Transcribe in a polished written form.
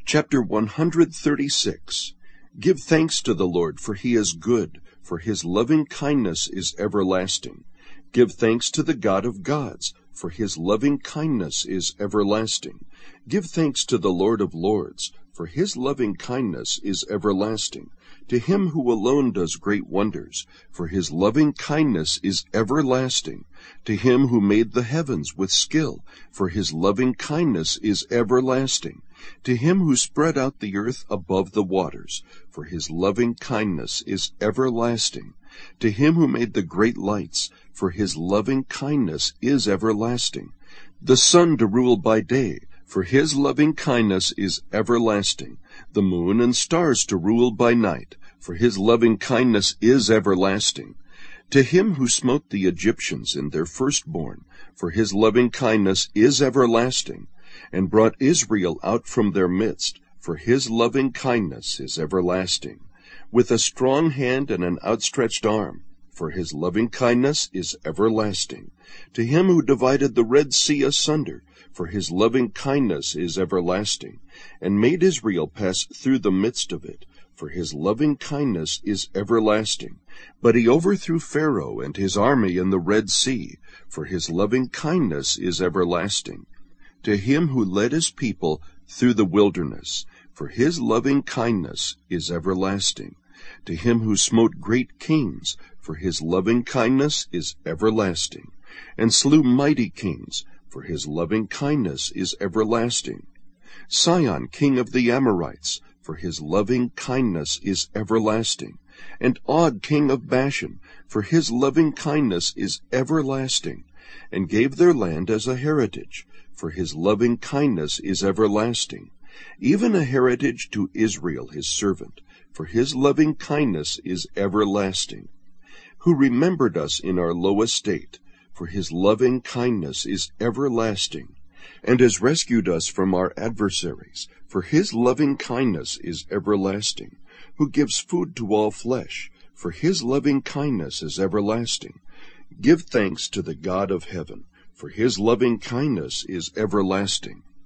Chapter 136. Give thanks to the Lord, for he is good, for his loving kindness is everlasting. Give thanks to the God of gods, for his loving kindness is everlasting. Give thanks to the Lord of lords, for his loving kindness is everlasting. To him who alone does great wonders, for his loving kindness is everlasting. To him who made the heavens with skill, for his loving kindness is everlasting. To him who spread out the earth above the waters, for his loving kindness is everlasting. To him who made the great lights, for his loving kindness is everlasting. The sun to rule by day, for his loving kindness is everlasting. The moon and stars to rule by night, for his loving kindness is everlasting. To him who smote the Egyptians in their firstborn, for his loving kindness is everlasting, and brought Israel out from their midst, for his loving kindness is everlasting. With a strong hand and an outstretched arm, for his loving kindness is everlasting. To him who divided the Red Sea asunder, for his loving kindness is everlasting, and made Israel pass through the midst of it, for his loving kindness is everlasting. But he overthrew Pharaoh and his army in the Red Sea, for his loving kindness is everlasting. To him who led his people through the wilderness, for his loving kindness is everlasting. To him who smote great kings, for his loving kindness is everlasting, and slew mighty kings, for his loving kindness is everlasting. Sihon, king of the Amorites, for his loving kindness is everlasting, and Og, king of Bashan, for his loving kindness is everlasting, and gave their land as a heritage, for his loving kindness is everlasting, even a heritage to Israel his servant, for his loving kindness is everlasting. Who remembered us in our low estate, for his loving kindness is everlasting, and has rescued us from our adversaries, for his loving kindness is everlasting. Who gives food to all flesh, for his loving kindness is everlasting. Give thanks to the God of heaven, for his loving kindness is everlasting.